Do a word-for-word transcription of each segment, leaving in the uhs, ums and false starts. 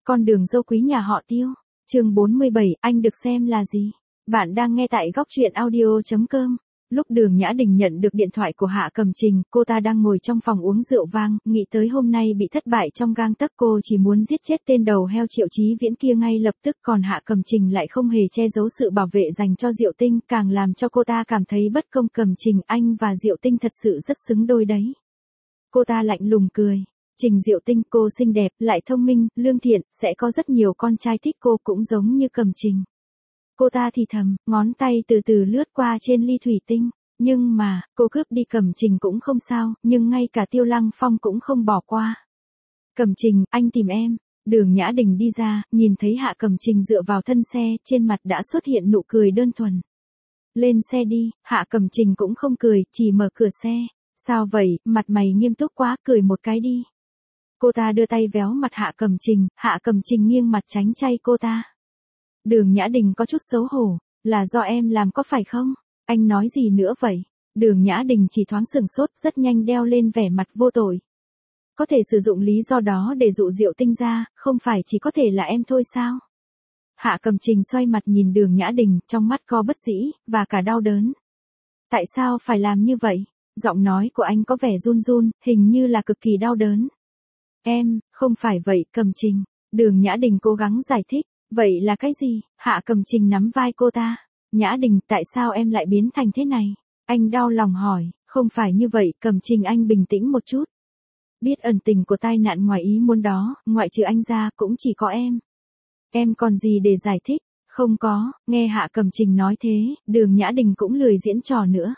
Con đường dâu quý nhà họ Tiêu. Chương bốn mươi bảy, anh được xem là gì? Bạn đang nghe tại góc truyện audio chấm com. Lúc Đường Nhã Đình nhận được điện thoại của Hạ Cẩm Trình, cô ta đang ngồi trong phòng uống rượu vang, nghĩ tới hôm nay bị thất bại trong gang tấc, cô chỉ muốn giết chết tên đầu heo Triệu Chí Viễn kia ngay lập tức, còn Hạ Cẩm Trình lại không hề che giấu sự bảo vệ dành cho Diệu Tinh, càng làm cho cô ta cảm thấy bất công. Cẩm Trình, anh và Diệu Tinh thật sự rất xứng đôi đấy. Cô ta lạnh lùng cười. Trình Diệu Tinh, cô xinh đẹp, lại thông minh, lương thiện, sẽ có rất nhiều con trai thích cô cũng giống như Cẩm Trình. Cô ta thì thầm, ngón tay từ từ lướt qua trên ly thủy tinh. Nhưng mà, cô cướp đi Cẩm Trình cũng không sao, nhưng ngay cả Tiêu Lăng Phong cũng không bỏ qua. Cẩm Trình, anh tìm em. Đường Nhã Đình đi ra, nhìn thấy Hạ Cẩm Trình dựa vào thân xe, trên mặt đã xuất hiện nụ cười đơn thuần. Lên xe đi. Hạ Cẩm Trình cũng không cười, chỉ mở cửa xe. Sao vậy, mặt mày nghiêm túc quá, cười một cái đi. Cô ta đưa tay véo mặt Hạ Cẩm Trình, Hạ Cẩm Trình nghiêng mặt tránh chay cô ta. Đường Nhã Đình có chút xấu hổ, là do em làm có phải không? Anh nói gì nữa vậy? Đường Nhã Đình chỉ thoáng sửng sốt, rất nhanh đeo lên vẻ mặt vô tội. Có thể sử dụng lý do đó để dụ Diệu Tinh ra, không phải chỉ có thể là em thôi sao? Hạ Cẩm Trình xoay mặt nhìn Đường Nhã Đình, trong mắt có bất dĩ, và cả đau đớn. Tại sao phải làm như vậy? Giọng nói của anh có vẻ run run, hình như là cực kỳ đau đớn. Em, không phải vậy, Cẩm Trình. Đường Nhã Đình cố gắng giải thích. Vậy là cái gì? Hạ Cẩm Trình nắm vai cô ta. Nhã Đình, tại sao em lại biến thành thế này? Anh đau lòng hỏi. Không phải như vậy, Cẩm Trình, anh bình tĩnh một chút. Biết ẩn tình của tai nạn ngoài ý muốn đó, ngoại trừ anh ra, cũng chỉ có em. Em còn gì để giải thích? Không có. Nghe Hạ Cẩm Trình nói thế, Đường Nhã Đình cũng lười diễn trò nữa.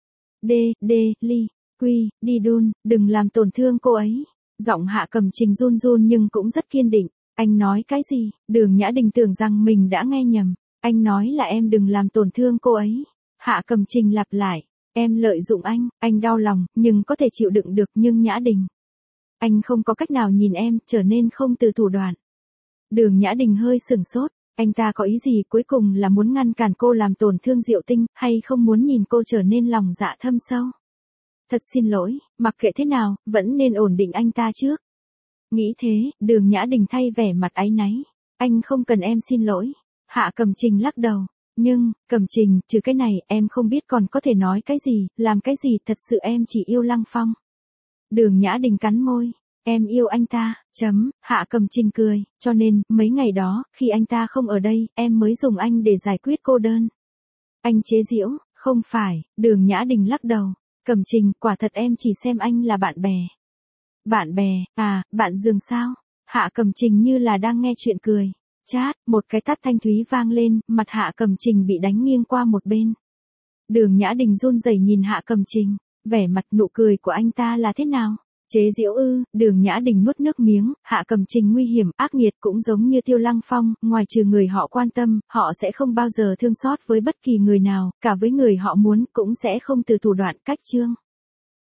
D, D, Ly, Quy, đi đun, đừng làm tổn thương cô ấy. Giọng Hạ Cẩm Trình run run nhưng cũng rất kiên định. Anh nói cái gì? Đường Nhã Đình tưởng rằng mình đã nghe nhầm. Anh nói là em đừng làm tổn thương cô ấy. Hạ Cẩm Trình lặp lại. Em lợi dụng anh, anh đau lòng, nhưng có thể chịu đựng được, nhưng Nhã Đình. Anh không có cách nào nhìn em, trở nên không từ thủ đoạn. Đường Nhã Đình hơi sửng sốt. Anh ta có ý gì, cuối cùng là muốn ngăn cản cô làm tổn thương Diệu Tinh, hay không muốn nhìn cô trở nên lòng dạ thâm sâu? Thật xin lỗi, mặc kệ thế nào, vẫn nên ổn định anh ta trước. Nghĩ thế, Đường Nhã Đình thay vẻ mặt áy náy. Anh không cần em xin lỗi. Hạ Cẩm Trình lắc đầu. Nhưng, Cẩm Trình, trừ cái này, em không biết còn có thể nói cái gì, làm cái gì, thật sự em chỉ yêu Lăng Phong. Đường Nhã Đình cắn môi. Em yêu anh ta, chấm, Hạ Cẩm Trình cười, cho nên, mấy ngày đó, khi anh ta không ở đây, em mới dùng anh để giải quyết cô đơn. Anh chế giễu, không phải, Đường Nhã Đình lắc đầu. Cẩm Trình, quả thật em chỉ xem anh là bạn bè. Bạn bè, à, bạn giường sao? Hạ Cẩm Trình như là đang nghe chuyện cười. Chát, một cái tát thanh thúy vang lên, mặt Hạ Cẩm Trình bị đánh nghiêng qua một bên. Đường Nhã Đình run rẩy nhìn Hạ Cẩm Trình, vẻ mặt nụ cười của anh ta là thế nào? Chế giễu ư? Đường Nhã Đình nuốt nước miếng, Hạ Cẩm Trình nguy hiểm, ác nghiệt cũng giống như Tiêu Lăng Phong, ngoài trừ người họ quan tâm, họ sẽ không bao giờ thương xót với bất kỳ người nào, cả với người họ muốn, cũng sẽ không từ thủ đoạn cách chương.